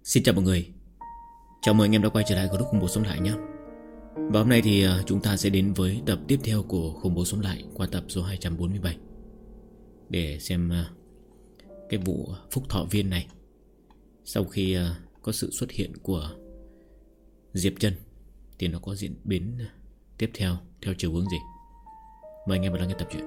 Xin chào mọi người. Chào mừng anh em đã quay trở lại group Khủng Bố Sống Lại nhé. Và hôm nay thì chúng ta sẽ đến với tập tiếp theo của Khủng Bố Sống Lại qua tập số 247 để xem cái vụ Phúc Thọ Viên này sau khi có sự xuất hiện của Diệp Trân thì nó có diễn biến tiếp theo theo chiều hướng gì. Mời anh em vào lắng nghe tập truyện.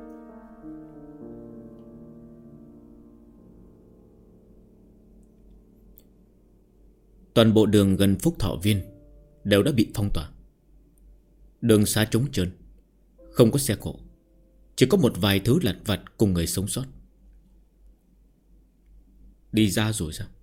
Toàn bộ đường gần Phúc Thọ Viên đều đã bị phong tỏa. Đường xá trống trơn, không có xe cộ, chỉ có một vài thứ lặt vặt cùng người sống sót. Đi ra rồi sao?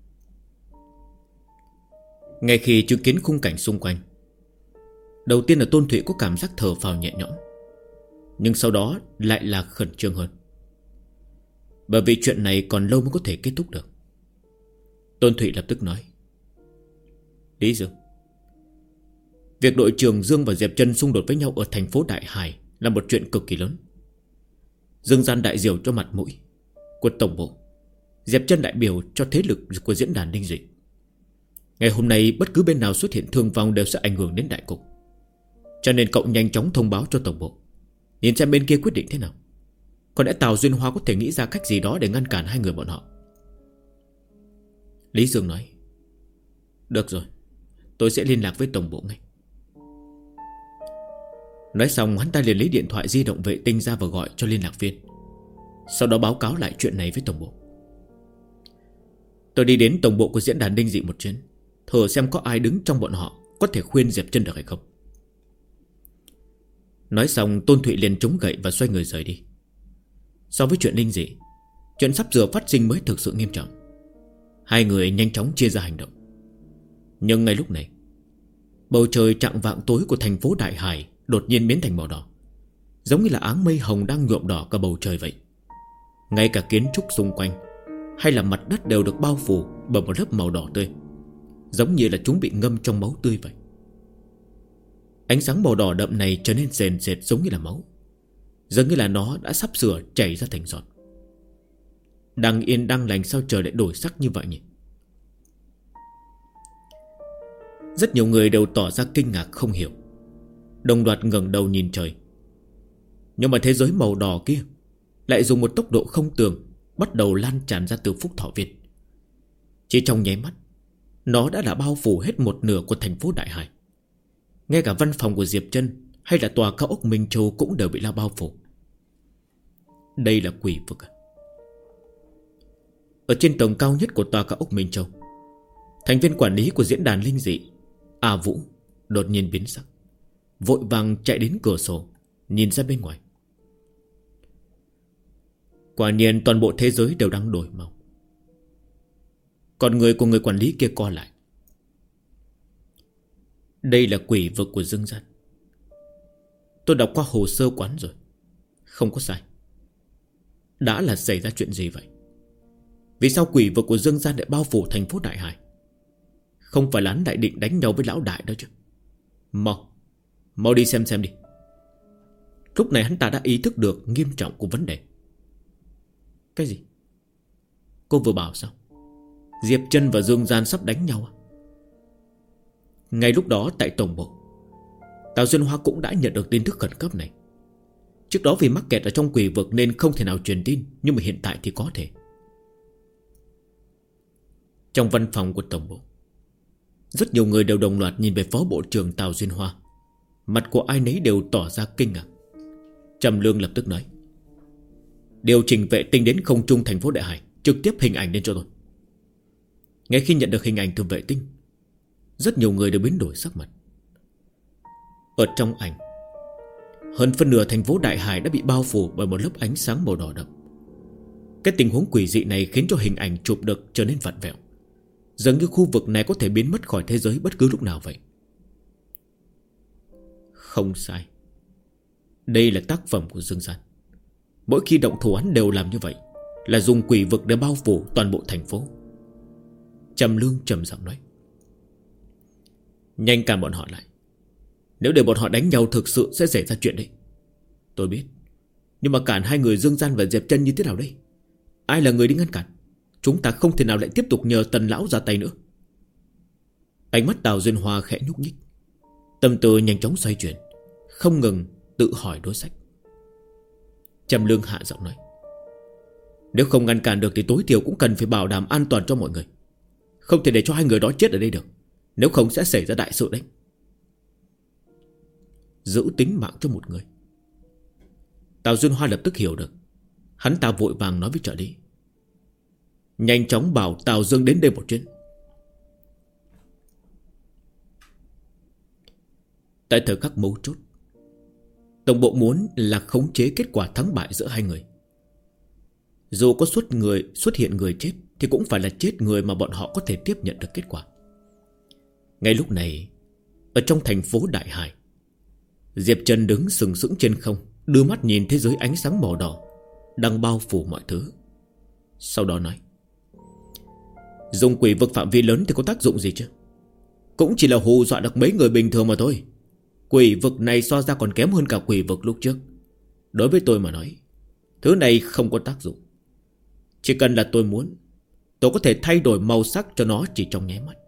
Ngay khi chứng kiến khung cảnh xung quanh, đầu tiên là Tôn Thụy có cảm giác thở phào nhẹ nhõm, nhưng sau đó lại là khẩn trương hơn, bởi vì chuyện này còn lâu mới có thể kết thúc được. Tôn Thụy lập tức nói: Lý Dương, việc đội trưởng Dương và Diệp Trân xung đột với nhau ở thành phố Đại Hải là một chuyện cực kỳ lớn. Dương gian đại diều cho mặt mũi của tổng bộ, Diệp Trân đại biểu cho thế lực của diễn đàn linh dị. Ngày hôm nay bất cứ bên nào xuất hiện thương vong đều sẽ ảnh hưởng đến đại cục. Cho nên cậu nhanh chóng thông báo cho tổng bộ, nhìn xem bên kia quyết định thế nào. Có lẽ Tào Duyên Hoa có thể nghĩ ra cách gì đó để ngăn cản hai người bọn họ. Lý Dương nói: Được rồi, tôi sẽ liên lạc với tổng bộ ngay. Nói xong hắn ta liền lấy điện thoại di động vệ tinh ra và gọi cho liên lạc viên, sau đó báo cáo lại chuyện này với tổng bộ. Tôi đi đến tổng bộ của diễn đàn linh dị một chuyến, thử xem có ai đứng trong bọn họ có thể khuyên Diệp Trân được hay không. Nói xong Tôn Thụy liền chống gậy và xoay người rời đi. So với chuyện linh dị, chuyện sắp sửa phát sinh mới thực sự nghiêm trọng. Hai người nhanh chóng chia ra hành động. Nhưng ngay lúc này, bầu trời chạng vạng tối của thành phố Đại Hải đột nhiên biến thành màu đỏ, giống như là áng mây hồng đang nhuộm đỏ cả bầu trời vậy. Ngay cả kiến trúc xung quanh hay là mặt đất đều được bao phủ bởi một lớp màu đỏ tươi, giống như là chúng bị ngâm trong máu tươi vậy. Ánh sáng màu đỏ đậm này trở nên sền sệt giống như là máu, giống như là nó đã sắp sửa chảy ra thành giọt. Đang yên đang lành sao trời lại đổi sắc như vậy nhỉ? Rất nhiều người đều tỏ ra kinh ngạc không hiểu, đồng loạt ngẩng đầu nhìn trời. Nhưng mà thế giới màu đỏ kia lại dùng một tốc độ không tưởng bắt đầu lan tràn ra từ Phúc Thọ Viên. Chỉ trong nháy mắt, nó đã là bao phủ hết một nửa của thành phố Đại Hải. Ngay cả văn phòng của Diệp Trân hay là tòa cao ốc Minh Châu cũng đều bị lao bao phủ. Đây là quỷ vực à? Ở trên tầng cao nhất của tòa cao ốc Minh Châu, thành viên quản lý của diễn đàn linh dị A Vũ đột nhiên biến sắc, vội vàng chạy đến cửa sổ nhìn ra bên ngoài. Quả nhiên toàn bộ thế giới đều đang đổi màu. Còn người của người quản lý kia co lại. Đây là quỷ vực của Dương gian. Tôi đọc qua hồ sơ quán rồi, không có sai. Đã là xảy ra chuyện gì vậy? Vì sao quỷ vực của Dương gian lại bao phủ thành phố Đại Hải? Không phải là hắn đại định đánh nhau với lão đại đó chứ? Mau đi xem đi. Lúc này hắn ta đã ý thức được nghiêm trọng của vấn đề. Cái gì? Cô vừa bảo sao? Diệp Trân và Dương gian sắp đánh nhau à? Ngay lúc đó tại tổng bộ, Tào Duyên Hoa cũng đã nhận được tin tức khẩn cấp này. Trước đó vì mắc kẹt ở trong quỷ vực nên không thể nào truyền tin, nhưng mà hiện tại thì có thể. Trong văn phòng của tổng bộ, rất nhiều người đều đồng loạt nhìn về phó bộ trưởng Tào Duyên Hoa. Mặt của ai nấy đều tỏ ra kinh ngạc. Trầm Lương lập tức nói: Điều chỉnh vệ tinh đến không trung thành phố Đại Hải, trực tiếp hình ảnh lên cho tôi. Ngay khi nhận được hình ảnh từ vệ tinh, rất nhiều người đều biến đổi sắc mặt. Ở trong ảnh, hơn phân nửa thành phố Đại Hải đã bị bao phủ bởi một lớp ánh sáng màu đỏ đậm. Cái tình huống quỷ dị này khiến cho hình ảnh chụp được trở nên vặn vẹo, dường như khu vực này có thể biến mất khỏi thế giới bất cứ lúc nào vậy. Không sai, đây là tác phẩm của Dương gian. Mỗi khi động thủ hắn đều làm như vậy, là dùng quỷ vực để bao phủ toàn bộ thành phố. Trầm Lương trầm giọng nói: Nhanh cản bọn họ lại. Nếu để bọn họ đánh nhau thực sự sẽ xảy ra chuyện đấy. Tôi biết, nhưng mà cản hai người Dương gian và Diệp Trân như thế nào đây? Ai là người đi ngăn cản? chúng ta không thể nào lại tiếp tục nhờ Tần lão ra tay nữa. Ánh mắt Tào Duyên Hoa khẽ nhúc nhích, tâm tư nhanh chóng xoay chuyển, không ngừng tự hỏi đối sách. Trầm Lương hạ giọng nói: nếu không ngăn cản được thì tối thiểu cũng cần phải bảo đảm an toàn cho mọi người. Không thể để cho hai người đó chết ở đây được, nếu không sẽ xảy ra đại sự đấy. Giữ tính mạng cho một người. Tào Duyên Hoa lập tức hiểu được. Hắn ta vội vàng nói với trợ lý: nhanh chóng bảo Tào Dương đến đây một chuyến. Tại thời khắc mấu chốt, tổng bộ muốn là khống chế kết quả thắng bại giữa hai người. Dù có xuất hiện người chết thì cũng phải là chết người mà bọn họ có thể tiếp nhận được kết quả. Ngay lúc này, ở trong thành phố Đại Hải, Diệp Trần đứng sừng sững trên không, đưa mắt nhìn thế giới ánh sáng màu đỏ đang bao phủ mọi thứ. Sau đó nói: dùng quỷ vực phạm vi lớn thì có tác dụng gì chứ? Cũng chỉ là hù dọa được mấy người bình thường mà thôi. Quỷ vực này so ra còn kém hơn cả quỷ vực lúc trước. Đối với tôi mà nói, thứ này không có tác dụng. Chỉ cần là tôi muốn, tôi có thể thay đổi màu sắc cho nó chỉ trong nháy mắt.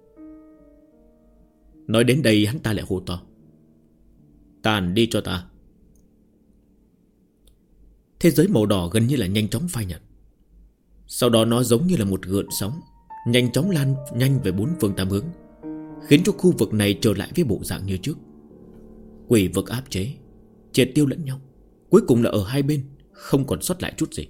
Nói đến đây hắn ta lại hô to: tàn đi cho ta. Thế giới màu đỏ gần như là nhanh chóng phai nhạt. Sau đó nó giống như là một gợn sóng, nhanh chóng lan nhanh về bốn phương tám hướng, khiến cho khu vực này trở lại với bộ dạng như trước. Quỷ vực áp chế, triệt tiêu lẫn nhau, cuối cùng là ở hai bên không còn sót lại chút gì.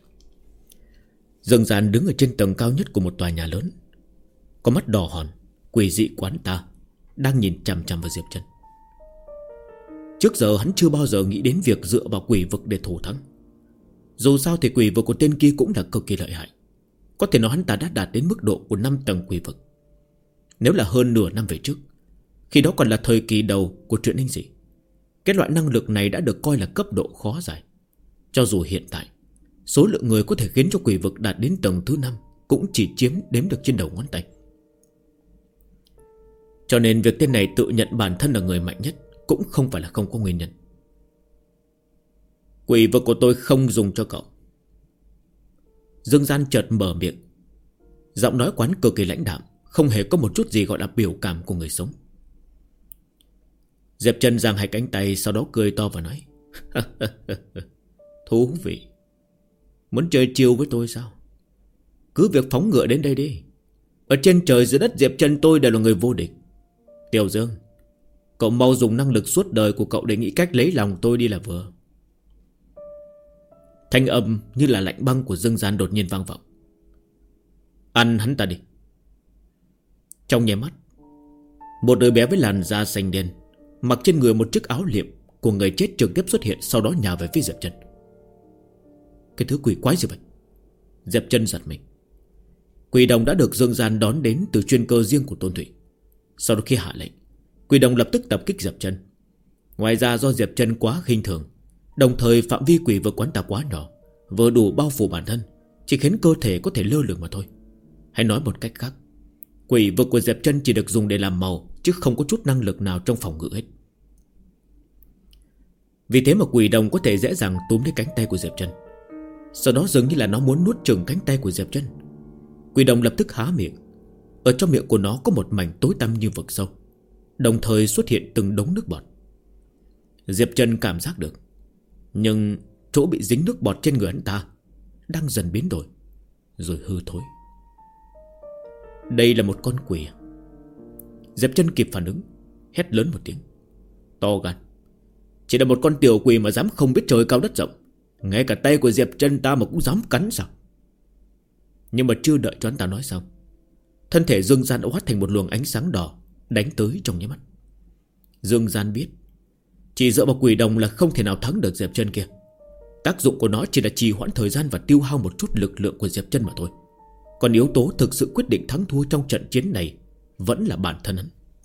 Dương Gian đứng ở trên tầng cao nhất của một tòa nhà lớn, có mắt đỏ hòn, quỷ dị quán ta, đang nhìn chằm chằm vào Diệp Trần. Trước giờ hắn chưa bao giờ nghĩ đến việc dựa vào quỷ vực để thủ thắng. Dù sao thì quỷ vực của tên kia cũng là cực kỳ lợi hại. Có thể nói hắn ta đã đạt đến mức độ của 5 tầng quỷ vực. Nếu là hơn nửa năm về trước, khi đó còn là thời kỳ đầu của truyện linh dị, cái loại năng lực này đã được coi là cấp độ khó giải. Cho dù hiện tại, số lượng người có thể khiến cho quỷ vực đạt đến tầng thứ 5 cũng chỉ đếm được trên đầu ngón tay. Cho nên việc tên này tự nhận bản thân là người mạnh nhất cũng không phải là không có nguyên nhân. Quỷ vực của tôi không dùng cho cậu. Dương Gian chợt mở miệng, giọng nói quán cực kỳ lãnh đạm, không hề có một chút gì gọi là biểu cảm của người sống. Diệp Trần giang hai cánh tay, sau đó cười to và nói: thú vị. Muốn chơi chiêu với tôi sao? Cứ việc phóng ngựa đến đây đi. Ở trên trời dưới đất Diệp Trần tôi đều là người vô địch. Tiểu Dương, cậu mau dùng năng lực suốt đời của cậu để nghĩ cách lấy lòng tôi đi là vừa. Thanh âm như là lạnh băng của Dương Gian đột nhiên vang vọng: ăn hắn ta đi. Trong nháy mắt, một đứa bé với làn da xanh đen, mặc trên người một chiếc áo liệm của người chết trực tiếp xuất hiện, sau đó nhào về phía Diệp Trần. Cái thứ quỷ quái gì vậy? Diệp Trần giật mình. Quỷ đồng đã được Dương Gian đón đến từ chuyên cơ riêng của Tôn Thụy. Sau đó khi hạ lệnh, quỷ đồng lập tức tập kích Diệp Trần. Ngoài ra do Diệp Trần quá khinh thường, đồng thời phạm vi quỷ vực quán ta quá nhỏ, vừa đủ bao phủ bản thân, chỉ khiến cơ thể có thể lơ lửng mà thôi. Hay nói một cách khác, quỷ vực của Diệp Trần chỉ được dùng để làm màu, chứ không có chút năng lực nào trong phòng ngự hết. Vì thế mà quỷ đồng có thể dễ dàng túm lấy cánh tay của Diệp Trần. Sau đó dường như là nó muốn nuốt chửng cánh tay của Diệp Trần. Quỷ đồng lập tức há miệng. Ở trong miệng của nó có một mảnh tối tăm như vực sâu, đồng thời xuất hiện từng đống nước bọt. Diệp Trần cảm giác được, nhưng chỗ bị dính nước bọt trên người hắn ta đang dần biến đổi, rồi hư thối. Đây là một con quỷ. Diệp Trần kịp phản ứng, hét lớn một tiếng: to gan! Chỉ là một con tiểu quỷ mà dám không biết trời cao đất rộng, ngay cả tay của Diệp Trần ta mà cũng dám cắn sao? Nhưng mà chưa đợi cho hắn ta nói xong, thân thể Dương Gian đã hóa thành một luồng ánh sáng đỏ đánh tới trong nháy mắt. Dương Gian biết chỉ dựa vào quỷ đồng là không thể nào thắng được Diệp Trần kia. Tác dụng của nó chỉ là trì hoãn thời gian và tiêu hao một chút lực lượng của Diệp Trần mà thôi. Còn yếu tố thực sự quyết định thắng thua trong trận chiến này vẫn là bản thân hắn.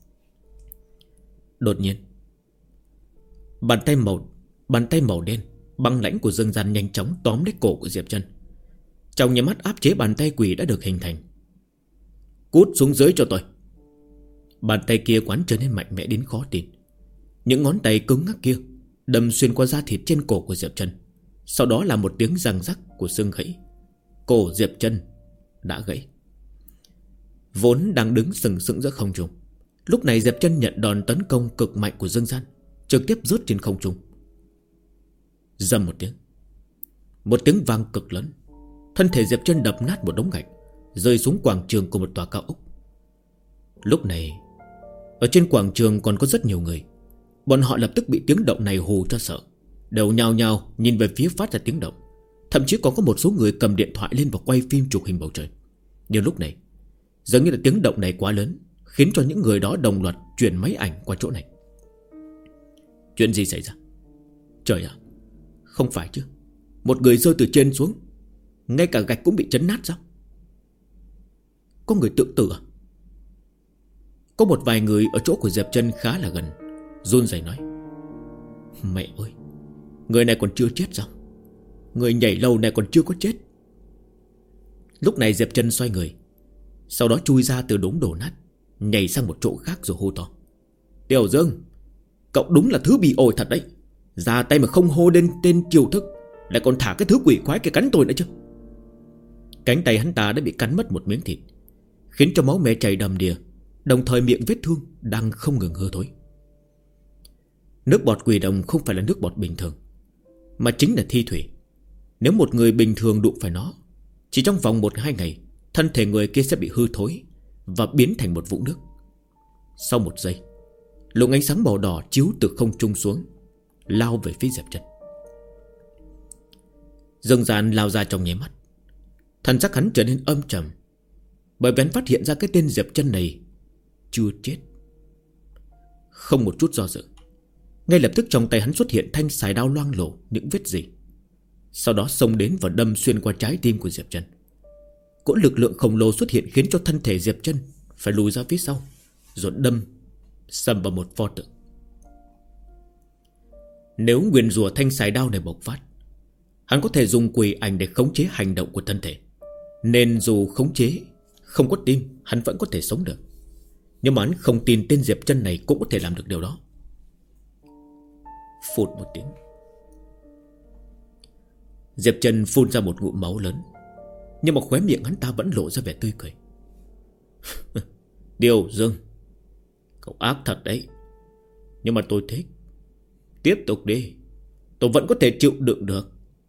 Đột nhiên, bàn tay màu đen băng lãnh của Dương Gian nhanh chóng tóm lấy cổ của Diệp Trần. Trong nháy mắt áp chế bàn tay quỷ đã được hình thành. Cút xuống dưới cho tôi. Bàn tay kia quán trở nên mạnh mẽ đến khó tin. Những ngón tay cứng ngắc kia đâm xuyên qua da thịt trên cổ của Diệp Trần. Sau đó là một tiếng răng rắc của xương gãy. Cổ Diệp Trần đã gãy. Vốn đang đứng sừng sững giữa không trung, lúc này Diệp Chân nhận đòn tấn công cực mạnh của Dương Gian, trực tiếp rớt trên không trung. Rầm một tiếng vang cực lớn. Thân thể Diệp Chân đập nát một đống gạch, rơi xuống quảng trường của một tòa cao ốc. Lúc này ở trên quảng trường còn có rất nhiều người. Bọn họ lập tức bị tiếng động này hù cho sợ, đều nhao nhao nhìn về phía phát ra tiếng động. Thậm chí còn có một số người cầm điện thoại lên và quay phim chụp hình bầu trời. Nhưng lúc này dường như là tiếng động này quá lớn, khiến cho những người đó đồng loạt chuyển máy ảnh qua chỗ này. Chuyện gì xảy ra? Trời ạ, không phải chứ, một người rơi từ trên xuống, ngay cả gạch cũng bị chấn nát sao? Có người tự tử à? Có một vài người ở chỗ của Diệp Chân khá là gần, run rẩy nói: Mẹ ơi, người này còn chưa chết sao? Người nhảy lầu này còn chưa có chết. Lúc này Diệp Chân xoay người, sau đó chui ra từ đống đổ nát, nhảy sang một chỗ khác rồi hô to: Tiểu Dương, cậu đúng là thứ bị ổi thật đấy. Ra tay mà không hô lên tên chiêu thức, lại còn thả cái thứ quỷ quái kia cắn tôi nữa chứ. Cánh tay hắn ta đã bị cắn mất một miếng thịt, khiến cho máu me chảy đầm đìa, đồng thời miệng vết thương đang không ngừng hơ thối. Nước bọt quỷ đồng không phải là nước bọt bình thường, mà chính là thi thủy. Nếu một người bình thường đụng phải nó, chỉ trong vòng 1-2 ngày, thân thể người kia sẽ bị hư thối và biến thành một vũng nước. Sau 1 giây, luồng ánh sáng màu đỏ chiếu từ không trung xuống, lao về phía Diệp Chân. Dương Gian lao ra trong nháy mắt, thần sắc hắn trở nên âm trầm, bởi vì hắn phát hiện ra cái tên Diệp Chân này chưa chết. Không một chút do dự, ngay lập tức trong tay hắn xuất hiện thanh xài đao loang lổ những vết rỉ, sau đó xông đến và đâm xuyên qua trái tim của Diệp Chân. Cỗ lực lượng khổng lồ xuất hiện khiến cho thân thể Diệp Chân phải lùi ra phía sau, rồi đâm sầm vào một pho tượng. Nếu nguyền rủa thanh xài đao này bộc phát, hắn có thể dùng quỷ ảnh để khống chế hành động của thân thể, nên dù khống chế không có tim, hắn vẫn có thể sống được. Nhưng mà hắn không tin tên Diệp Chân này cũng có thể làm được điều đó. Phụt một tiếng, Diệp Chân phun ra một ngụm máu lớn, nhưng mà khóe miệng hắn ta vẫn lộ ra vẻ tươi cười. Điều Dương, cậu ác thật đấy, nhưng mà tôi thích. Tiếp tục đi, tôi vẫn có thể chịu đựng được.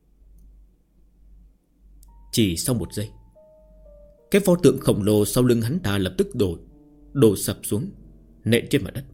Chỉ sau 1 giây, cái pho tượng khổng lồ sau lưng hắn ta lập tức đổ sập xuống, nện trên mặt đất.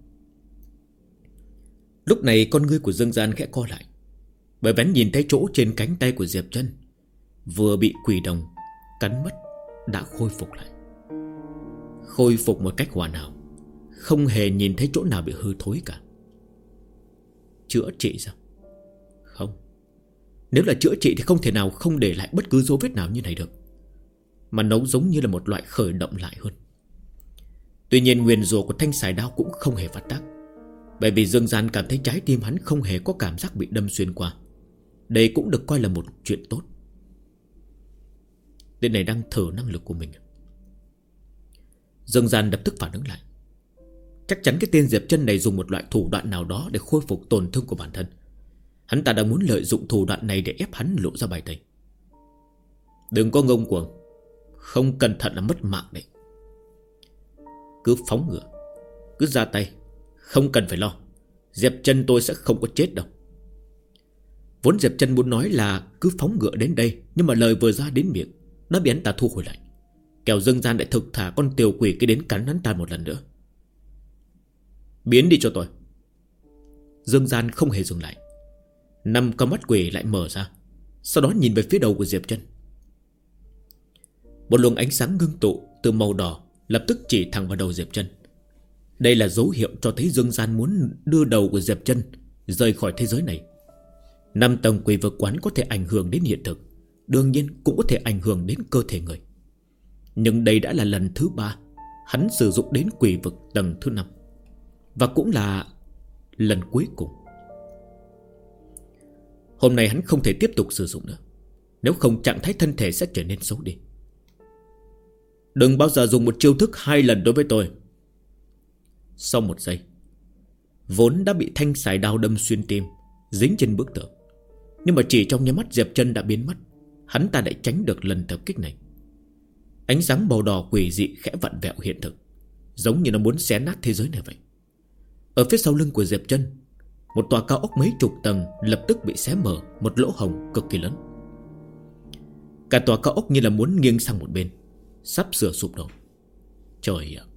Lúc này con ngươi của Dương Gian khẽ co lại, bởi vì hắn nhìn thấy chỗ trên cánh tay của Diệp Chân vừa bị quỷ đồng cắn mất đã khôi phục lại, khôi phục một cách hoàn hảo, không hề nhìn thấy chỗ nào bị hư thối cả. Chữa trị sao? Không, nếu là chữa trị thì không thể nào không để lại bất cứ dấu vết nào như này được, mà nó giống như là một loại khởi động lại hơn. Tuy nhiên nguyền rủa của thanh xài đao cũng không hề phát tác, bởi vì Dương Gian cảm thấy trái tim hắn không hề có cảm giác bị đâm xuyên qua. Đây cũng được coi là một chuyện tốt. Tên này đang thử năng lực của mình. Dương Gian lập tức phản ứng lại. Chắc chắn cái tên Diệp Chân này dùng một loại thủ đoạn nào đó để khôi phục tổn thương của bản thân. Hắn ta đang muốn lợi dụng thủ đoạn này để ép hắn lộ ra bài tẩy. Đừng có ngông cuồng, không cẩn thận là mất mạng đấy. Cứ phóng ngựa, cứ ra tay, không cần phải lo. Diệp Chân tôi sẽ không có chết đâu. Vốn Diệp Chân muốn nói là cứ phóng ngựa đến đây, nhưng mà lời vừa ra đến miệng đã bị hắn ta thu hồi lại. Kẻo Dương Gian lại thực thả con tiểu quỷ kia đến cắn hắn ta một lần nữa. Biến đi cho tôi. Dương Gian không hề dừng lại, 5 con mắt quỷ lại mở ra, sau đó nhìn về phía đầu của Diệp Chân. Một luồng ánh sáng ngưng tụ từ màu đỏ lập tức chỉ thẳng vào đầu Diệp Chân. Đây là dấu hiệu cho thấy Dương Gian muốn đưa đầu của Diệp Chân rời khỏi thế giới này. 5 tầng quỷ vực quán có thể ảnh hưởng đến hiện thực, đương nhiên cũng có thể ảnh hưởng đến cơ thể người. Nhưng đây đã là lần thứ 3 hắn sử dụng đến quỷ vực tầng thứ 5, và cũng là lần cuối cùng. Hôm nay hắn không thể tiếp tục sử dụng nữa, nếu không trạng thái thân thể sẽ trở nên xấu đi. Đừng bao giờ dùng một chiêu thức 2 lần đối với tôi. Sau 1 giây, vốn đã bị thanh xài đao đâm xuyên tim, dính trên bức tường, nhưng mà chỉ trong nháy mắt Diệp Chân đã biến mất. Hắn ta lại tránh được lần tập kích này. Ánh sáng màu đỏ quỷ dị khẽ vặn vẹo hiện thực, giống như nó muốn xé nát thế giới này vậy. Ở phía sau lưng của Diệp Chân, một tòa cao ốc mấy chục tầng lập tức bị xé mở một lỗ hổng cực kỳ lớn. Cả tòa cao ốc như là muốn nghiêng sang một bên, sắp sửa sụp đổ. Trời ạ!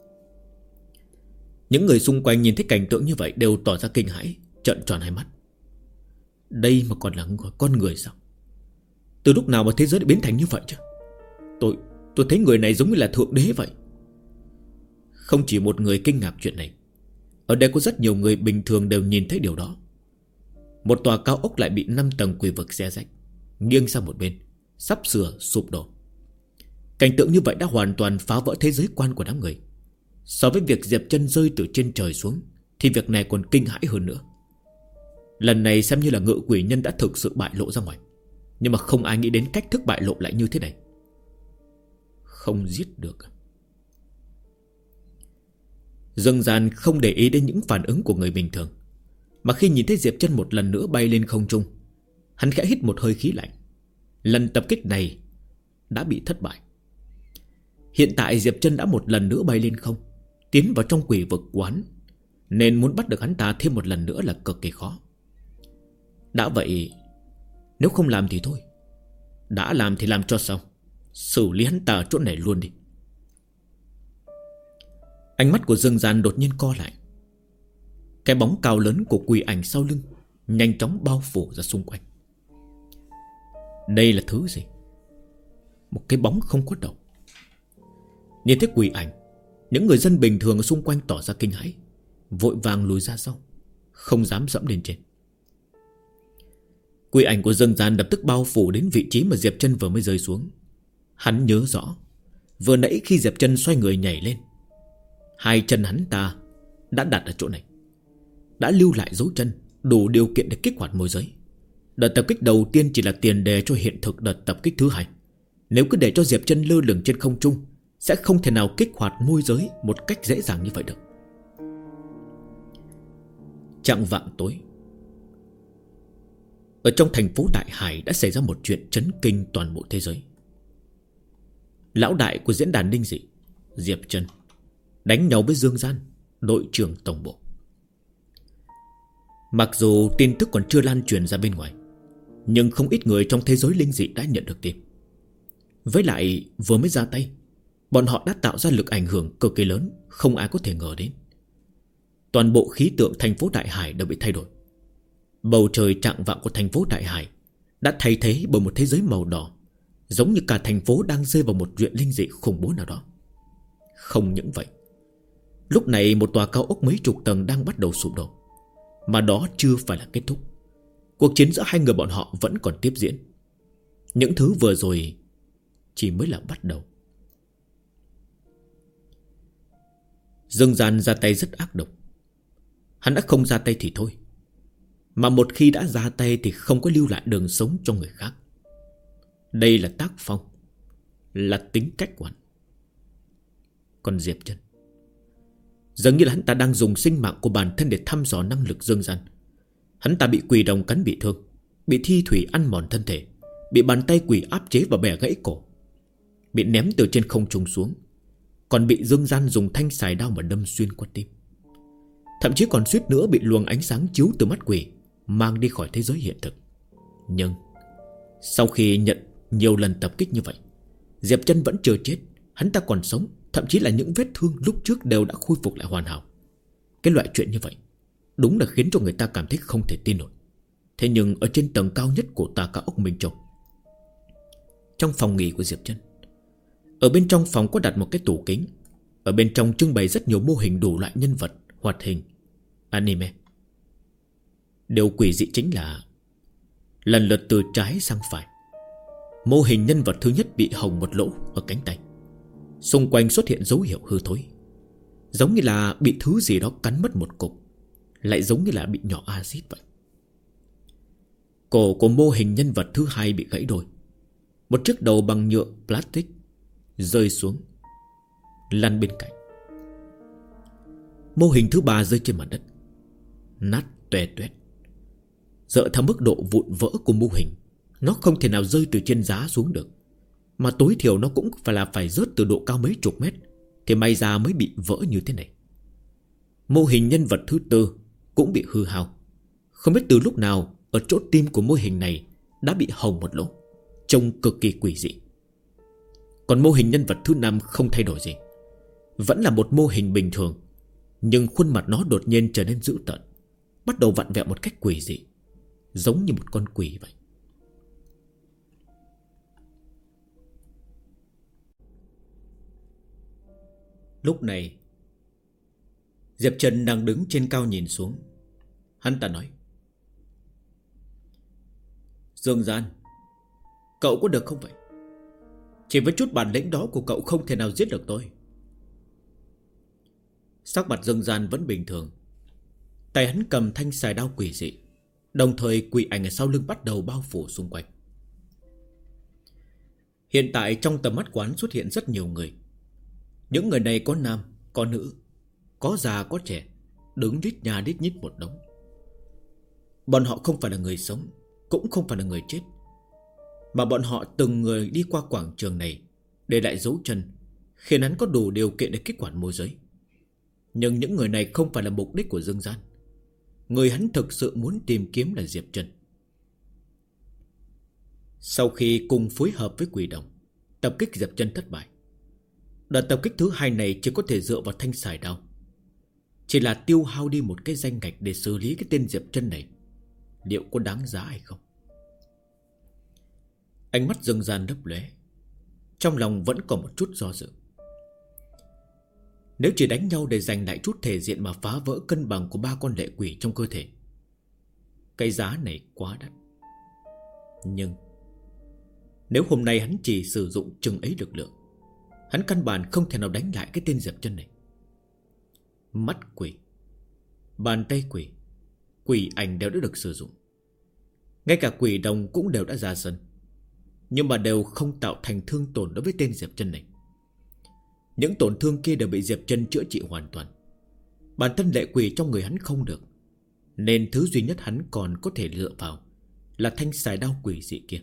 Những người xung quanh nhìn thấy cảnh tượng như vậy đều tỏ ra kinh hãi, trợn tròn hai mắt. Đây mà còn là con người sao? Từ lúc nào mà thế giới đã biến thành như vậy chứ? Tôi thấy người này giống như là thượng đế vậy. Không chỉ một người kinh ngạc chuyện này, ở đây có rất nhiều người bình thường đều nhìn thấy điều đó. Một tòa cao ốc lại bị 5 tầng quỷ vực xé rách, nghiêng sang một bên, sắp sửa sụp đổ. Cảnh tượng như vậy đã hoàn toàn phá vỡ thế giới quan của đám người. So với việc Diệp Chân rơi từ trên trời xuống thì việc này còn kinh hãi hơn nữa. Lần này xem như là ngự quỷ nhân đã thực sự bại lộ ra ngoài, nhưng mà không ai nghĩ đến cách thức bại lộ lại như thế này. Không giết được. Dương Gian không để ý đến những phản ứng của người bình thường, mà khi nhìn thấy Diệp Chân một lần nữa bay lên không trung, hắn khẽ hít một hơi khí lạnh. Lần tập kích này đã bị thất bại. Hiện tại Diệp Chân đã một lần nữa bay lên không, tiến vào trong quỷ vực quán, nên muốn bắt được hắn ta thêm một lần nữa là cực kỳ khó. Đã vậy, nếu không làm thì thôi, đã làm thì làm cho xong, xử lý hắn ta ở chỗ này luôn đi. Ánh mắt của Dương Gian đột nhiên co lại. Cái bóng cao lớn của quỷ ảnh sau lưng nhanh chóng bao phủ ra xung quanh. Đây là thứ gì? Một cái bóng không có đầu. Nhìn thấy quỷ ảnh, những người dân bình thường ở xung quanh tỏ ra kinh hãi, vội vàng lùi ra sau, không dám dẫm lên trên. Quỷ ảnh của Dương Gian lập tức bao phủ đến vị trí mà Diệp Chân vừa mới rơi xuống. Hắn nhớ rõ, vừa nãy khi Diệp Chân xoay người nhảy lên, hai chân hắn ta đã đặt ở chỗ này, đã lưu lại dấu chân, đủ điều kiện để kích hoạt môi giới. Đợt tập kích đầu tiên chỉ là tiền đề cho hiện thực đợt tập kích thứ hai. Nếu cứ để cho Diệp Chân lơ lửng trên không trung, sẽ không thể nào kích hoạt môi giới một cách dễ dàng như vậy được. Chạng vạng tối, ở trong thành phố Đại Hải đã xảy ra một chuyện chấn kinh toàn bộ thế giới. Lão đại của diễn đàn linh dị Diệp Chân đánh nhau với Dương Gian, đội trưởng tổng bộ. Mặc dù tin tức còn chưa lan truyền ra bên ngoài, nhưng không ít người trong thế giới linh dị đã nhận được tin. Với lại vừa mới ra tay, bọn họ đã tạo ra lực ảnh hưởng cực kỳ lớn, không ai có thể ngờ đến. Toàn bộ khí tượng thành phố Đại Hải đều bị thay đổi. Bầu trời trạng vạng của thành phố Đại Hải đã thay thế bởi một thế giới màu đỏ, giống như cả thành phố đang rơi vào một chuyện linh dị khủng bố nào đó. Không những vậy, lúc này một tòa cao ốc mấy chục tầng đang bắt đầu sụp đổ. Mà đó chưa phải là kết thúc. Cuộc chiến giữa hai người bọn họ vẫn còn tiếp diễn. Những thứ vừa rồi chỉ mới là bắt đầu. Dương Gian ra tay rất ác độc. Hắn đã không ra tay thì thôi, mà một khi đã ra tay thì không có lưu lại đường sống cho người khác. Đây là tác phong, là tính cách của hắn. Còn Diệp Chân, dường như là hắn ta đang dùng sinh mạng của bản thân để thăm dò năng lực Dương Gian. Hắn ta bị quỷ đồng cắn bị thương, bị thi thủy ăn mòn thân thể, bị bàn tay quỷ áp chế và bẻ gãy cổ, bị ném từ trên không trung xuống, còn bị Dương Gian dùng thanh xài đao mà đâm xuyên qua tim. Thậm chí còn suýt nữa bị luồng ánh sáng chiếu từ mắt quỷ mang đi khỏi thế giới hiện thực. Nhưng sau khi nhận nhiều lần tập kích như vậy, Diệp Chân vẫn chưa chết. Hắn ta còn sống, thậm chí là những vết thương lúc trước đều đã khôi phục lại hoàn hảo. Cái loại chuyện như vậy đúng là khiến cho người ta cảm thấy không thể tin nổi. Thế nhưng ở trên tầng cao nhất của tòa cao ốc Minh Châu, trong phòng nghỉ của Diệp Chân, ở bên trong phòng có đặt một cái tủ kính. Ở bên trong trưng bày rất nhiều mô hình đủ loại nhân vật hoạt hình anime. Điều quỷ dị chính là lần lượt từ trái sang phải, mô hình nhân vật thứ nhất bị hồng một lỗ ở cánh tay. Xung quanh xuất hiện dấu hiệu hư thối, giống như là bị thứ gì đó cắn mất một cục, lại giống như là bị nhỏ axit vậy. Cổ của mô hình nhân vật thứ hai bị gãy đôi. Một chiếc đầu bằng nhựa plastic rơi xuống, lăn bên cạnh. Mô hình thứ ba rơi trên mặt đất, nát toè toét. Dựa theo mức độ vụn vỡ của mô hình, nó không thể nào rơi từ trên giá xuống được, Mà tối thiểu nó cũng phải rớt từ độ cao mấy chục mét, thì may ra mới bị vỡ như thế này. Mô hình nhân vật thứ tư cũng bị hư hao. Không biết từ lúc nào ở chỗ tim của mô hình này đã bị hồng một lỗ, trông cực kỳ quỷ dị. Còn mô hình nhân vật thứ năm không thay đổi gì, vẫn là một mô hình bình thường, nhưng khuôn mặt nó đột nhiên trở nên dữ tợn, bắt đầu vặn vẹo một cách quỷ dị, giống như một con quỷ vậy. Lúc này Diệp Trần đang đứng trên cao nhìn xuống. Hắn ta nói: Dương Gian, cậu có được không vậy? Chỉ với chút bản lĩnh đó của cậu không thể nào giết được tôi. Sắc mặt Dương Gian vẫn bình thường. Tay hắn cầm thanh xài đao quỷ dị, đồng thời quỷ ảnh ở sau lưng bắt đầu bao phủ xung quanh. Hiện tại trong tầm mắt quán xuất hiện rất nhiều người. Những người này có nam, có nữ, có già, có trẻ, đứng đít nhà đít nhít một đống. Bọn họ không phải là người sống, cũng không phải là người chết, mà bọn họ từng người đi qua quảng trường này, để lại dấu chân, khiến hắn có đủ điều kiện để kích hoạt môi giới. Nhưng những người này không phải là mục đích của Dương Gian. Người hắn thực sự muốn tìm kiếm là Diệp Trần. Sau khi cùng phối hợp với Quỷ Đồng tập kích Diệp Trần thất bại, đợt tập kích thứ hai này chỉ có thể dựa vào thanh xài đao. Chỉ là tiêu hao đi một cái danh ngạch để xử lý cái tên Diệp Trần này, liệu có đáng giá hay không? Ánh mắt Dương Gian lấp lóe, trong lòng vẫn còn một chút do dự. Nếu chỉ đánh nhau để giành lại chút thể diện mà phá vỡ cân bằng của ba con lệ quỷ trong cơ thể, cái giá này quá đắt. Nhưng nếu hôm nay hắn chỉ sử dụng chừng ấy lực lượng, hắn căn bản không thể nào đánh lại cái tên Diệp Trần này. Mắt quỷ, bàn tay quỷ, quỷ ảnh đều đã được sử dụng. Ngay cả Quỷ Đồng cũng đều đã ra sân, nhưng mà đều không tạo thành thương tổn đối với tên Diệp Trần này. Những tổn thương kia đều bị Diệp Trần chữa trị hoàn toàn. Bản thân lệ quỷ trong người hắn không được, nên thứ duy nhất hắn còn có thể lựa vào là thanh xài đao quỷ dị kia.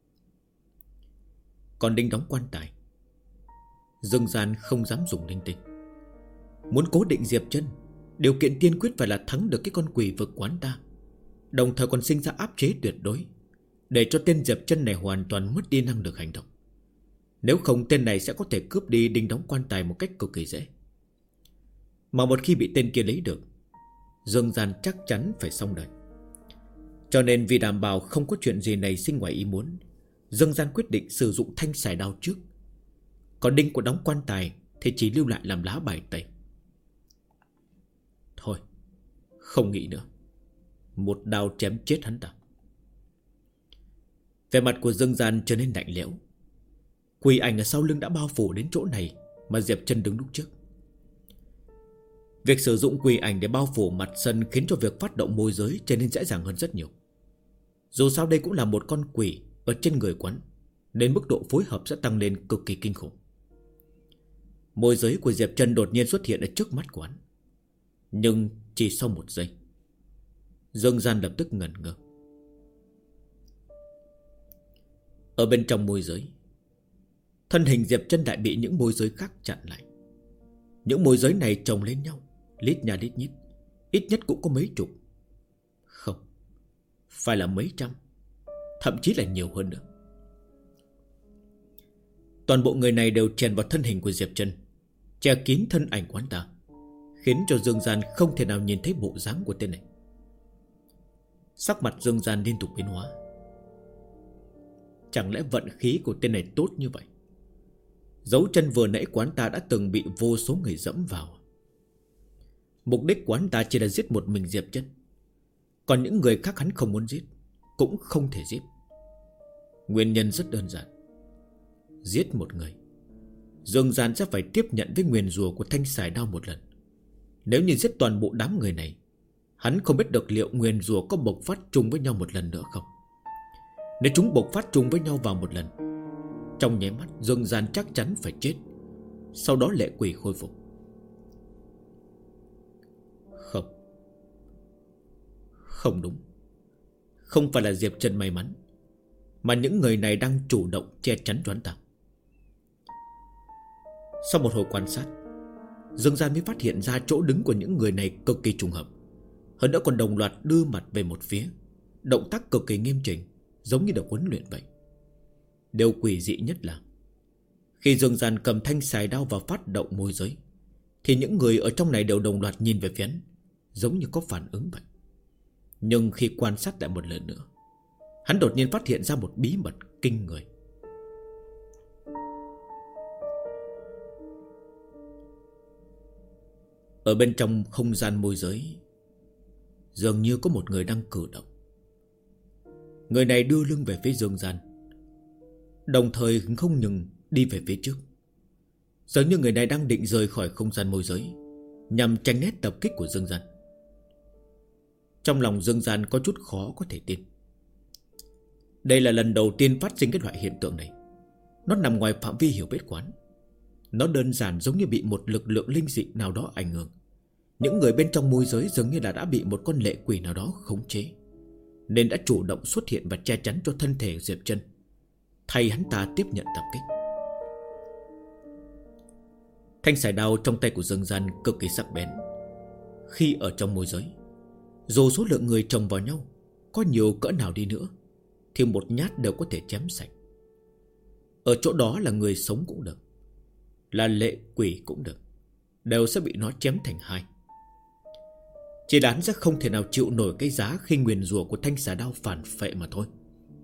Còn đinh đóng quan tài, Dương Gian không dám dùng linh tinh. Muốn cố định Diệp Trần, điều kiện tiên quyết phải là thắng được cái con quỷ vực quán ta, đồng thời còn sinh ra áp chế tuyệt đối, để cho tên Diệp Trần này hoàn toàn mất đi năng lực hành động. Nếu không tên này sẽ có thể cướp đi đinh đóng quan tài một cách cực kỳ dễ. Mà một khi bị tên kia lấy được, Dương Gian chắc chắn phải xong đời. Cho nên vì đảm bảo không có chuyện gì này sinh ngoài ý muốn, Dương Gian quyết định sử dụng thanh xài đao trước. Còn đinh của đóng quan tài thì chỉ lưu lại làm lá bài tẩy. Thôi, không nghĩ nữa, một đao chém chết hắn ta. Vẻ mặt của Dương Gian trở nên lạnh lẽo. Quỷ ảnh ở sau lưng đã bao phủ đến chỗ này mà Diệp Trần đứng lúc trước. Việc sử dụng quỷ ảnh để bao phủ mặt sân khiến cho việc phát động môi giới trở nên dễ dàng hơn rất nhiều. Dù sao đây cũng là một con quỷ ở trên người quán, nên mức độ phối hợp sẽ tăng lên cực kỳ kinh khủng. Môi giới của Diệp Trần đột nhiên xuất hiện ở trước mắt quán. Nhưng chỉ sau một giây, Dương Gian lập tức ngẩn ngơ. Ở bên trong môi giới, thân hình Diệp Trần lại bị những môi giới khác chặn lại. Những môi giới này chồng lên nhau, lít nhà lít nhít, ít nhất cũng có mấy chục. Không, phải là mấy trăm, thậm chí là nhiều hơn nữa. Toàn bộ người này đều chèn vào thân hình của Diệp Trần, che kín thân ảnh quán ta, khiến cho Dương Gian không thể nào nhìn thấy bộ dáng của tên này. Sắc mặt Dương Gian liên tục biến hóa. Chẳng lẽ vận khí của tên này tốt như vậy? Dấu chân vừa nãy quán ta đã từng bị vô số người dẫm vào. Mục đích quán ta chỉ là giết một mình Diệp Trần, còn những người khác hắn không muốn giết, cũng không thể giết. Nguyên nhân rất đơn giản. Giết một người, Dương Gian sẽ phải tiếp nhận với nguyền rủa của thanh xài đao một lần. Nếu như giết toàn bộ đám người này, hắn không biết được liệu nguyền rủa có bộc phát chung với nhau một lần nữa không. Nếu chúng bộc phát chung với nhau vào một lần, trong nháy mắt Dương Gian chắc chắn phải chết. Sau đó lệ quỷ khôi phục. Không, không đúng. Không phải là Diệp Trần may mắn, mà những người này đang chủ động che chắn cho hắn ta. Sau một hồi quan sát, Dương Gian mới phát hiện ra chỗ đứng của những người này cực kỳ trùng hợp. Hơn nữa còn đồng loạt đưa mặt về một phía, động tác cực kỳ nghiêm chỉnh, giống như được huấn luyện vậy. Điều quỷ dị nhất là khi Dương Gian cầm thanh xài đao và phát động môi giới, thì những người ở trong này đều đồng loạt nhìn về phía hắn, giống như có phản ứng vậy. Nhưng khi quan sát lại một lần nữa, hắn đột nhiên phát hiện ra một bí mật kinh người. Ở bên trong không gian môi giới, dường như có một người đang cử động. Người này đưa lưng về phía Dương Gian, đồng thời không ngừng đi về phía trước. Dường như người này đang định rời khỏi không gian môi giới, nhằm tránh né tập kích của Dương Gian. Trong lòng Dương Gian có chút khó có thể tin. Đây là lần đầu tiên phát sinh cái loại hiện tượng này. Nó nằm ngoài phạm vi hiểu biết quán. Nó đơn giản giống như bị một lực lượng linh dị nào đó ảnh hưởng. Những người bên trong môi giới dường như là đã bị một con lệ quỷ nào đó khống chế, nên đã chủ động xuất hiện và che chắn cho thân thể Diệp Chân, thay hắn ta tiếp nhận tập kích. Thanh sải đao trong tay của Dương Gian cực kỳ sắc bén. Khi ở trong môi giới, dù số lượng người chồng vào nhau có nhiều cỡ nào đi nữa, thì một nhát đều có thể chém sạch. Ở chỗ đó là người sống cũng được, là lệ quỷ cũng được, đều sẽ bị nó chém thành hai. Chỉ là hắn sẽ không thể nào chịu nổi cái giá khi nguyền rủa của thanh xà đao phản phệ mà thôi.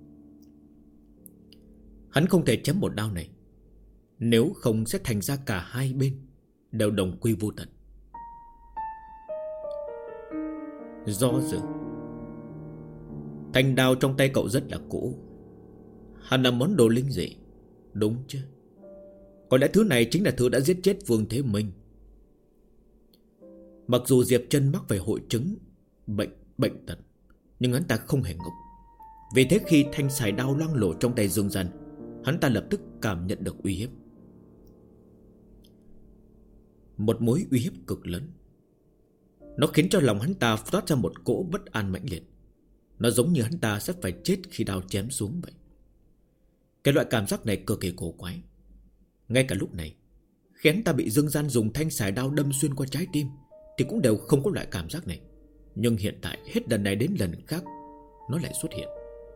Hắn không thể chém một đao này, nếu không sẽ thành ra cả hai bên đều đồng quy vô tận. Do dự, thanh đao trong tay cậu rất là cũ, hẳn là món đồ linh dị, đúng chứ? Có lẽ thứ này chính là thứ đã giết chết Vương Thế Minh. Mặc dù Diệp Chân mắc phải hội chứng bệnh tật, nhưng hắn ta không hề ngốc. Vì thế khi thanh xài đao loang lổ trong tay Dương Gian, hắn ta lập tức cảm nhận được uy hiếp. Một mối uy hiếp cực lớn. Nó khiến cho lòng hắn ta toát ra một cỗ bất an mãnh liệt. Nó giống như hắn ta sẽ phải chết khi đao chém xuống vậy. Cái loại cảm giác này cực kỳ cổ quái. Ngay cả lúc này, khi hắn ta bị Dương Gian dùng thanh xài đao đâm xuyên qua trái tim, thì cũng đều không có loại cảm giác này. Nhưng hiện tại hết lần này đến lần khác, nó lại xuất hiện.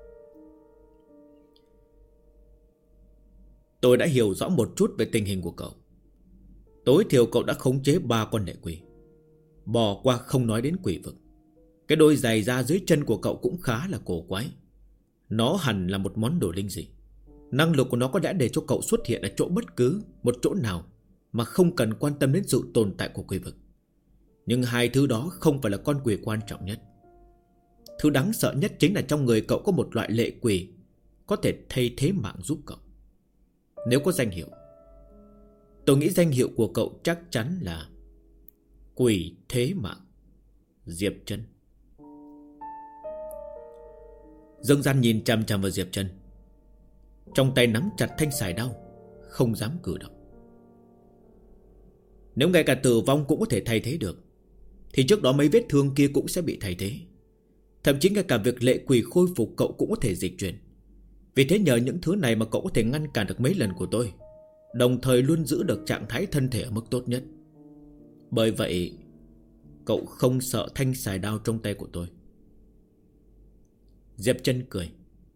Tôi đã hiểu rõ một chút về tình hình của cậu. Tối thiểu cậu đã khống chế 3 con lệ quỷ. Bỏ qua không nói đến quỷ vực, cái đôi giày da dưới chân của cậu cũng khá là cổ quái. Nó hẳn là một món đồ linh dị. Năng lực của nó có lẽ để cho cậu xuất hiện ở chỗ bất cứ một chỗ nào mà không cần quan tâm đến sự tồn tại của quỷ vực. Nhưng hai thứ đó không phải là con quỷ quan trọng nhất. Thứ đáng sợ nhất chính là trong người cậu có một loại lệ quỷ có thể thay thế mạng giúp cậu. Nếu có danh hiệu, tôi nghĩ danh hiệu của cậu chắc chắn là Quỷ Thế Mạng Diệp Chân. Dương Gian nhìn chằm chằm vào Diệp Chân, trong tay nắm chặt thanh xài đao, không dám cử động. Nếu ngay cả tử vong cũng có thể thay thế được, thì trước đó mấy vết thương kia cũng sẽ bị thay thế. Thậm chí ngay cả việc lệ quỷ khôi phục cậu cũng có thể dịch chuyển. Vì thế nhờ những thứ này mà cậu có thể ngăn cản được mấy lần của tôi, đồng thời luôn giữ được trạng thái thân thể ở mức tốt nhất. Bởi vậy cậu không sợ thanh xài đao trong tay của tôi. Diệp Chân cười.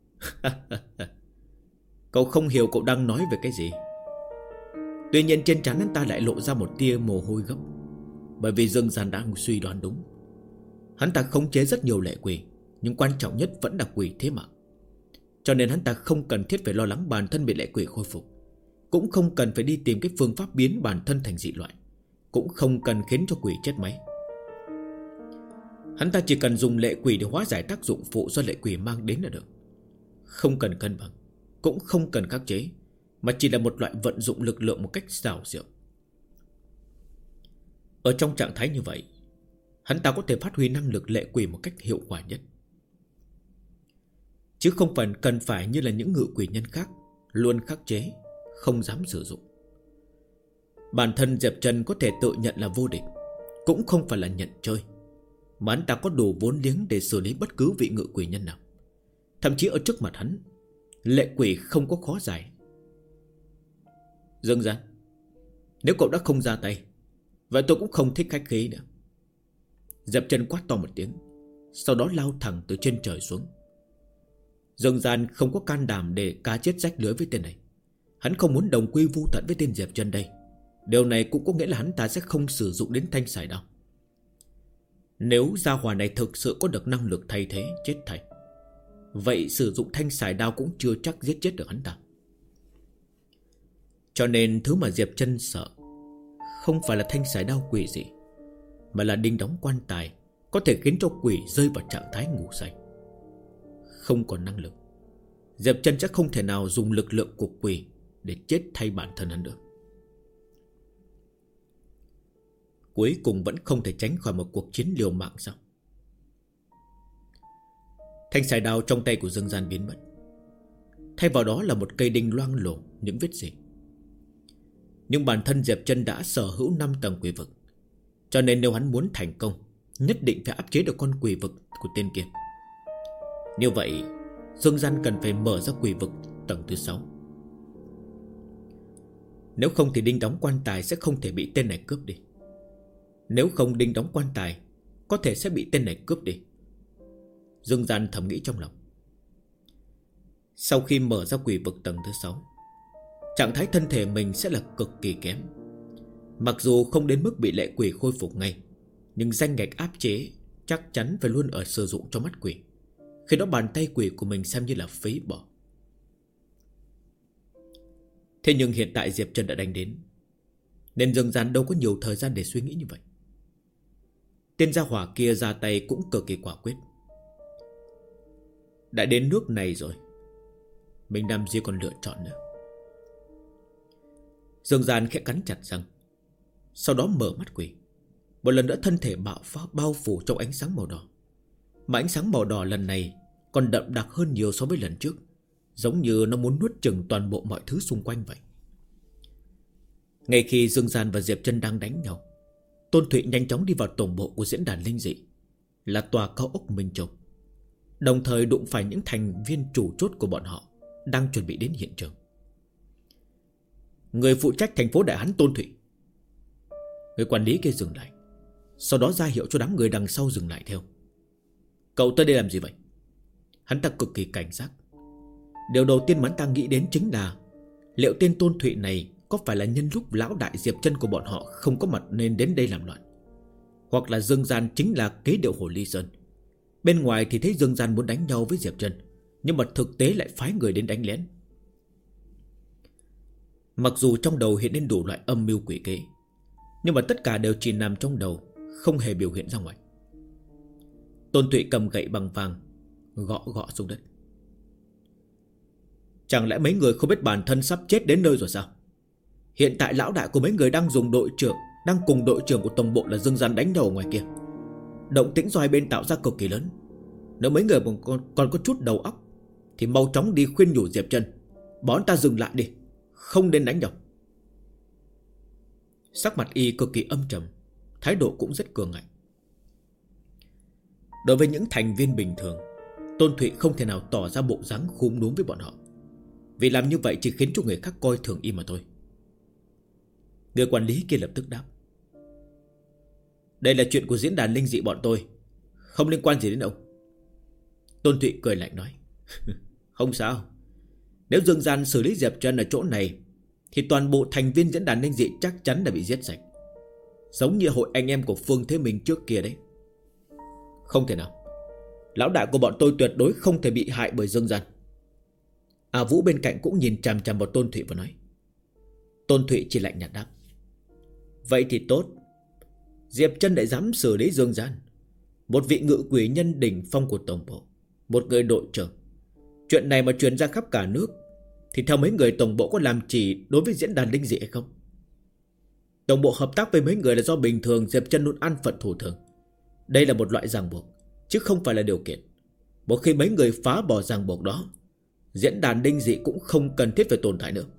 Cậu không hiểu cậu đang nói về cái gì. Tuy nhiên trên trán hắn ta lại lộ ra một tia mồ hôi gấp. Bởi vì Dương Gian đang suy đoán đúng. Hắn ta khống chế rất nhiều lệ quỷ, nhưng quan trọng nhất vẫn là quỷ thế mạng. Cho nên hắn ta không cần thiết phải lo lắng bản thân bị lệ quỷ khôi phục, cũng không cần phải đi tìm cái phương pháp biến bản thân thành dị loại, cũng không cần khiến cho quỷ chết máy. Hắn ta chỉ cần dùng lệ quỷ để hóa giải tác dụng phụ do lệ quỷ mang đến là được. Không cần cân bằng, cũng không cần khắc chế, mà chỉ là một loại vận dụng lực lượng một cách xảo diệu. Ở trong trạng thái như vậy, hắn ta có thể phát huy năng lực lệ quỷ một cách hiệu quả nhất, chứ không phải cần phải như là những ngự quỷ nhân khác luôn khắc chế, không dám sử dụng. Bản thân Diệp Chân có thể tự nhận là vô địch, cũng không phải là nhận chơi, mà hắn ta có đủ vốn liếng để xử lý bất cứ vị ngự quỷ nhân nào. Thậm chí ở trước mặt hắn, lệ quỷ không có khó giải. Dương Gian, Nếu cậu đã không ra tay, vậy tôi cũng không thích khách khí nữa. Diệp Trân quát to một tiếng, sau đó lao thẳng từ trên trời xuống. Dương Gian không có can đảm để cá chết rách lưới với tên này. Hắn không muốn đồng quy vu tận với tên Diệp Trân đây. Điều này cũng có nghĩa là hắn ta sẽ không sử dụng đến thanh sải đao. Nếu gia hỏa này thực sự có được năng lực thay thế chết thay, vậy sử dụng thanh sải đao cũng chưa chắc giết chết được hắn ta. Cho nên thứ mà Diệp Trân sợ không phải là thanh sải đao quỷ dị, mà là đinh đóng quan tài có thể khiến cho quỷ rơi vào trạng thái ngủ say. Không còn năng lực, Diệp Trân sẽ không thể nào dùng lực lượng của quỷ để chết thay bản thân hắn được. Cuối cùng vẫn không thể tránh khỏi một cuộc chiến liều mạng sao? Thanh sải đao trong tay của Dương Gian biến mất, thay vào đó là một cây đinh loang lổ những vết rỉ. Nhưng bản thân Diệp Trân đã sở hữu 5 tầng quỷ vực, cho nên nếu hắn muốn thành công, nhất định phải áp chế được con quỷ vực của tên kia. Như vậy Dương Gian cần phải mở ra quỷ vực tầng thứ 6. Nếu không thì đinh đóng quan tài sẽ không thể bị tên này cướp đi. Nếu không, đinh đóng quan tài có thể sẽ bị tên này cướp đi. Dương Gian thầm nghĩ trong lòng. Sau khi mở ra quỷ vực tầng thứ 6, trạng thái thân thể mình sẽ là cực kỳ kém. Mặc dù không đến mức bị lệ quỷ khôi phục ngay, nhưng danh ngạch áp chế chắc chắn phải luôn ở sử dụng trong mắt quỷ. Khi đó bàn tay quỷ của mình xem như là phế bỏ. Thế nhưng hiện tại Diệp Trân đã đánh đến, nên Dương Gian đâu có nhiều thời gian để suy nghĩ như vậy. Tên gia hỏa kia ra tay cũng cực kỳ quả quyết. Đã đến nước này rồi, mình làm gì còn lựa chọn nữa. Dương Gian khẽ cắn chặt răng, sau đó mở mắt quỷ. Một lần nữa thân thể bao phủ trong ánh sáng màu đỏ. Mà ánh sáng màu đỏ lần này còn đậm đặc hơn nhiều so với lần trước, giống như nó muốn nuốt chửng toàn bộ mọi thứ xung quanh vậy. Ngay khi Dương Gian và Diệp Trân đang đánh nhau, Tôn Thụy nhanh chóng đi vào tổng bộ của diễn đàn linh dị, là tòa cao ốc Minh Châu, đồng thời đụng phải những thành viên chủ chốt của bọn họ đang chuẩn bị đến hiện trường. Người phụ trách thành phố Đại Hán Tôn Thụy. Người quản lý kia dừng lại, sau đó ra hiệu cho đám người đằng sau dừng lại theo. Cậu tới đây làm gì vậy? Hắn ta cực kỳ cảnh giác. Điều đầu tiên mà hắn ta nghĩ đến chính là liệu tên Tôn Thụy này có phải là nhân lúc lão đại Diệp Trân của bọn họ không có mặt nên đến đây làm loạn, hoặc là Dương Gian chính là kế điệu Hồ Ly Sơn. Bên ngoài thì thấy Dương Gian muốn đánh nhau với Diệp Trân, nhưng mà thực tế lại phái người đến đánh lén. Mặc dù trong đầu hiện lên đủ loại âm mưu quỷ kế, nhưng mà tất cả đều chỉ nằm trong đầu, không hề biểu hiện ra ngoài. Tôn Thụy cầm gậy bằng vàng gõ gõ xuống đất. Chẳng lẽ mấy người không biết bản thân sắp chết đến nơi rồi sao? Hiện tại lão đại của mấy người đang cùng đội trưởng của tổng bộ là Dương Gian đánh nhau ở ngoài kia. Động tĩnh do hai bên tạo ra cực kỳ lớn. Nếu mấy người còn có chút đầu óc thì mau chóng đi khuyên nhủ Diệp Trân, bọn ta dừng lại đi, không nên đánh nhau. Sắc mặt y cực kỳ âm trầm, thái độ cũng rất cường ngạnh. Đối với những thành viên bình thường, Tôn Thụy không thể nào tỏ ra bộ dáng khúm núm với bọn họ, vì làm như vậy chỉ khiến cho người khác coi thường y mà thôi. Người quản lý kia lập tức đáp: đây là chuyện của diễn đàn linh dị bọn tôi, không liên quan gì đến ông. Tôn Thụy cười lạnh nói: không sao, nếu Dương Gian xử lý Diệp Trân ở chỗ này thì toàn bộ thành viên diễn đàn linh dị chắc chắn đã bị giết sạch, giống như hội anh em của Phương Thế Minh trước kia đấy. Không thể nào, lão đại của bọn tôi tuyệt đối không thể bị hại bởi Dương Gian. A Vũ bên cạnh cũng nhìn chằm chằm vào Tôn Thụy và nói. Tôn Thụy chỉ lạnh nhạt đáp: vậy thì tốt, Diệp Trân lại dám xử lý Dương Gian, một vị ngự quỷ nhân đỉnh phong của tổng bộ, một người đội trưởng. Chuyện này mà truyền ra khắp cả nước thì theo mấy người tổng bộ có làm chỉ đối với diễn đàn linh dị hay không? Tổng bộ hợp tác với mấy người là do bình thường Diệp Trân luôn an phận thủ thường. Đây là một loại ràng buộc, chứ không phải là điều kiện. Một khi mấy người phá bỏ ràng buộc đó, diễn đàn linh dị cũng không cần thiết phải tồn tại nữa.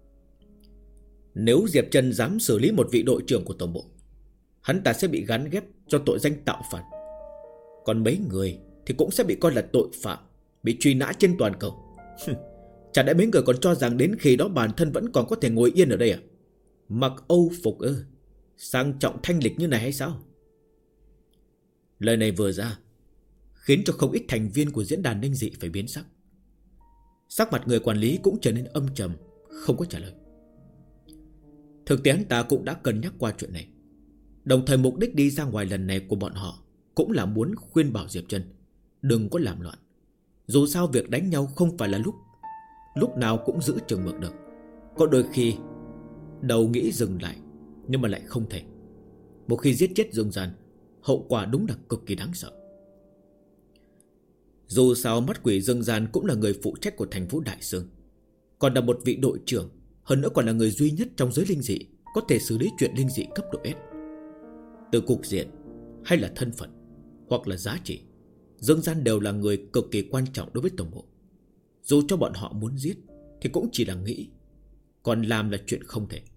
Nếu Diệp Trân dám xử lý một vị đội trưởng của tổng bộ, hắn ta sẽ bị gán ghép cho tội danh tạo phản. Còn mấy người thì cũng sẽ bị coi là tội phạm, bị truy nã trên toàn cầu. Chả lẽ mấy người còn cho rằng đến khi đó bản thân vẫn còn có thể ngồi yên ở đây à? Mặc Âu phục ư? Sang trọng thanh lịch như này hay sao? Lời này vừa ra khiến cho không ít thành viên của diễn đàn Ninh Dị phải biến sắc. Sắc mặt người quản lý cũng trở nên âm trầm, không có trả lời. Thực tế hắn ta cũng đã cân nhắc qua chuyện này. Đồng thời mục đích đi ra ngoài lần này của bọn họ cũng là muốn khuyên bảo Diệp Trân đừng có làm loạn. Dù sao việc đánh nhau không phải là lúc nào cũng giữ chừng mực được. Có đôi khi đầu nghĩ dừng lại, nhưng mà lại không thể. Một khi giết chết Dương Gian, hậu quả đúng là cực kỳ đáng sợ. Dù sao mắt quỷ Dương Gian cũng là người phụ trách của thành phố Đại Sương, còn là một vị đội trưởng, hơn nữa còn là người duy nhất trong giới linh dị có thể xử lý chuyện linh dị cấp độ S. Từ cục diện hay là thân phận hoặc là giá trị, Dương Gian đều là người cực kỳ quan trọng đối với tổng bộ. Dù cho bọn họ muốn giết thì cũng chỉ là nghĩ, còn làm là chuyện không thể.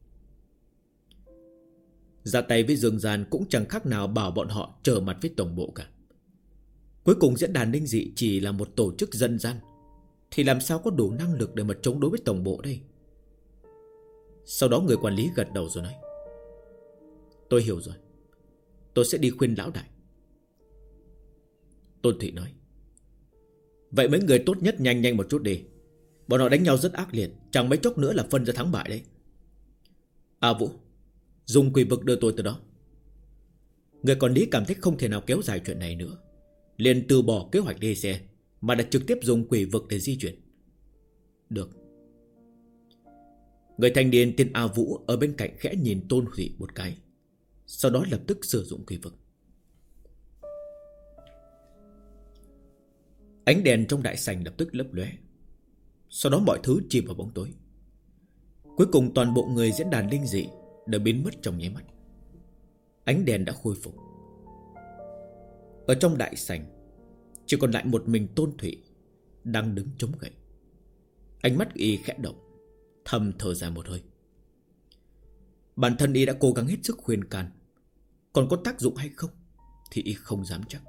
Ra tay với Dương Gian cũng chẳng khác nào bảo bọn họ trở mặt với tổng bộ cả. Cuối cùng diễn đàn Ninh Dị chỉ là một tổ chức dân gian, thì làm sao có đủ năng lực để mà chống đối với tổng bộ đây? Sau đó người quản lý gật đầu rồi nói: Tôi hiểu rồi, tôi sẽ đi khuyên lão đại. Tôn Thụy nói: Vậy mấy người tốt nhất nhanh một chút đi. Bọn họ đánh nhau rất ác liệt, chẳng mấy chốc nữa là phân ra thắng bại đấy. A Vũ, dùng quỷ vực đưa tôi từ đó. Người quản lý cảm thấy không thể nào kéo dài chuyện này nữa, liền từ bỏ kế hoạch đi xe, mà đã trực tiếp dùng quỷ vực để di chuyển. Được. Người thanh niên tên A Vũ ở bên cạnh khẽ nhìn Tôn Thụy một cái, sau đó lập tức sử dụng quỷ vực. Ánh đèn trong đại sảnh lập tức lấp lóe, sau đó mọi thứ chìm vào bóng tối. Cuối cùng toàn bộ người diễn đàn linh dị đã biến mất trong nháy mắt. Ánh đèn đã khôi phục. Ở trong đại sảnh chỉ còn lại một mình Tôn Thụy đang đứng chống gậy. Ánh mắt y khẽ động, thầm thở dài một hơi. Bản thân y đã cố gắng hết sức khuyên can, còn có tác dụng hay không thì y không dám chắc.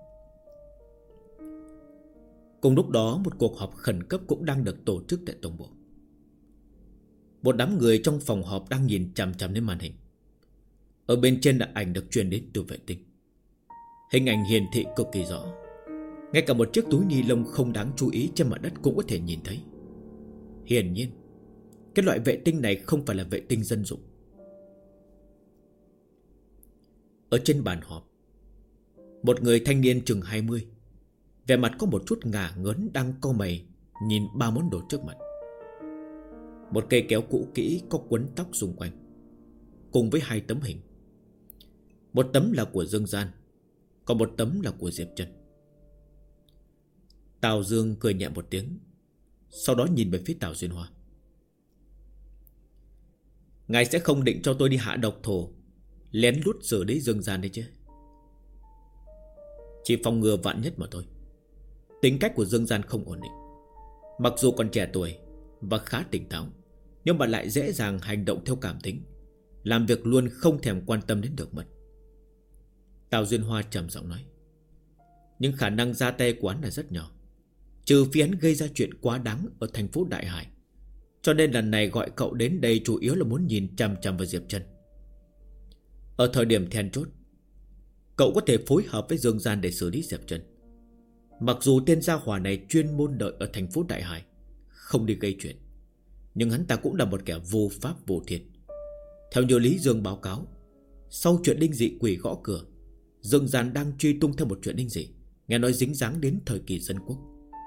Cùng lúc đó một cuộc họp khẩn cấp cũng đang được tổ chức tại tổng bộ. Một đám người trong phòng họp đang nhìn chằm chằm lên màn hình. Ở bên trên là ảnh được truyền đến từ vệ tinh. Hình ảnh hiển thị cực kỳ rõ, ngay cả một chiếc túi ni lông không đáng chú ý trên mặt đất cũng có thể nhìn thấy. Hiển nhiên cái loại vệ tinh này không phải là vệ tinh dân dụng. Ở trên bàn họp, một người thanh niên chừng 20, vẻ mặt có một chút ngả ngớn đang cau mày nhìn ba món đồ trước mặt. Một cây kéo cũ kỹ có quấn tóc xung quanh, cùng với hai tấm hình. Một tấm là của Dương Gian, còn một tấm là của Diệp Trân. Tào Dương cười nhẹ một tiếng, sau đó nhìn về phía Tào Duyên Hoa. Ngài sẽ không định cho tôi đi hạ độc thổ, lén lút xử lý Dương Gian đấy chứ? Chỉ phòng ngừa vạn nhất mà thôi. Tính cách của Dương Gian không ổn định, mặc dù còn trẻ tuổi và khá tỉnh táo, nhưng mà lại dễ dàng hành động theo cảm tính, làm việc luôn không thèm quan tâm đến được mật. Tào Duyên Hoa trầm giọng nói: Nhưng khả năng ra tay của hắn là rất nhỏ, trừ phi hắn gây ra chuyện quá đáng ở thành phố Đại Hải. Cho nên lần này gọi cậu đến đây chủ yếu là muốn nhìn chằm chằm vào Diệp Trân. Ở thời điểm then chốt, cậu có thể phối hợp với Dương Gian để xử lý Diệp Trân. Mặc dù tên gia hỏa này chuyên môn đợi ở thành phố Đại Hải, không đi gây chuyện, nhưng hắn ta cũng là một kẻ vô pháp vô thiên. Theo như Lý Dương báo cáo, sau chuyện linh dị quỷ gõ cửa, Dương Gian đang truy tung theo một chuyện linh dị, nghe nói dính dáng đến thời kỳ dân quốc.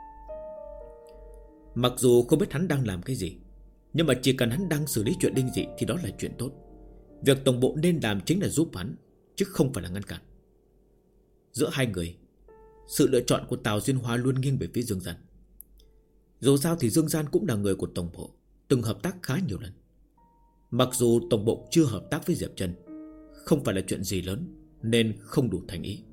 Mặc dù không biết hắn đang làm cái gì, nhưng mà chỉ cần hắn đang xử lý chuyện linh dị thì đó là chuyện tốt. Việc tổng bộ nên làm chính là giúp hắn, chứ không phải là ngăn cản. Giữa hai người, sự lựa chọn của Tào Duyên Hoa luôn nghiêng về phía Dương Gian. Dù sao thì Dương Gian cũng là người của tổng bộ, từng hợp tác khá nhiều lần. Mặc dù tổng bộ chưa hợp tác với Diệp Trân, không phải là chuyện gì lớn, nên không đủ thành ý.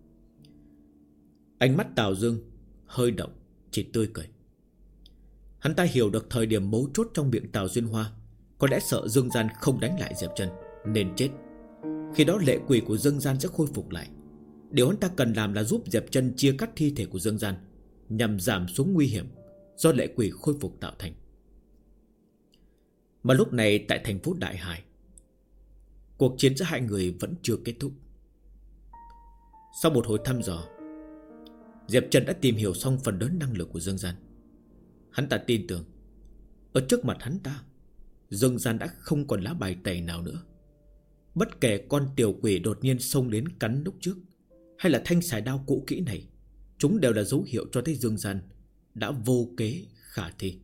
Ánh mắt Tào Dương hơi động, chỉ tươi cười. Hắn ta hiểu được thời điểm mấu chốt trong miệng Tào Duyên Hoa, có lẽ sợ Dương Gian không đánh lại Diệp Trân nên chết. Khi đó lệ quỷ của Dương Gian sẽ khôi phục lại. Điều hắn ta cần làm là giúp Diệp Trân chia cắt thi thể của Dương Gian, nhằm giảm xuống nguy hiểm do lệ quỷ khôi phục tạo thành. Mà lúc này tại thành phố Đại Hải, cuộc chiến giữa hai người vẫn chưa kết thúc. Sau một hồi thăm dò, Diệp Trần đã tìm hiểu xong phần lớn năng lực của Dương Gian. Hắn ta tin tưởng ở trước mặt hắn ta, Dương Gian đã không còn lá bài tẩy nào nữa. Bất kể con tiểu quỷ đột nhiên xông đến cắn lúc trước, hay là thanh xài đao cũ kỹ này, chúng đều là dấu hiệu cho thấy Dương Gian đã vô kế khả thi.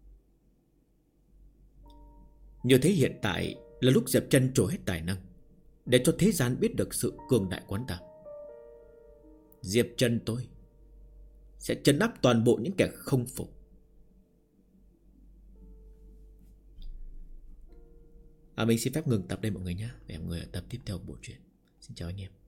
Như thế hiện tại là lúc Diệp Trần trổ hết tài năng, để cho thế gian biết được sự cường đại của hắn ta. Diệp Trần tôi sẽ trấn áp toàn bộ những kẻ không phục. Mình xin phép ngừng tập đây mọi người nhé. Để mọi người ở tập tiếp theo của bộ truyện. Xin chào anh em.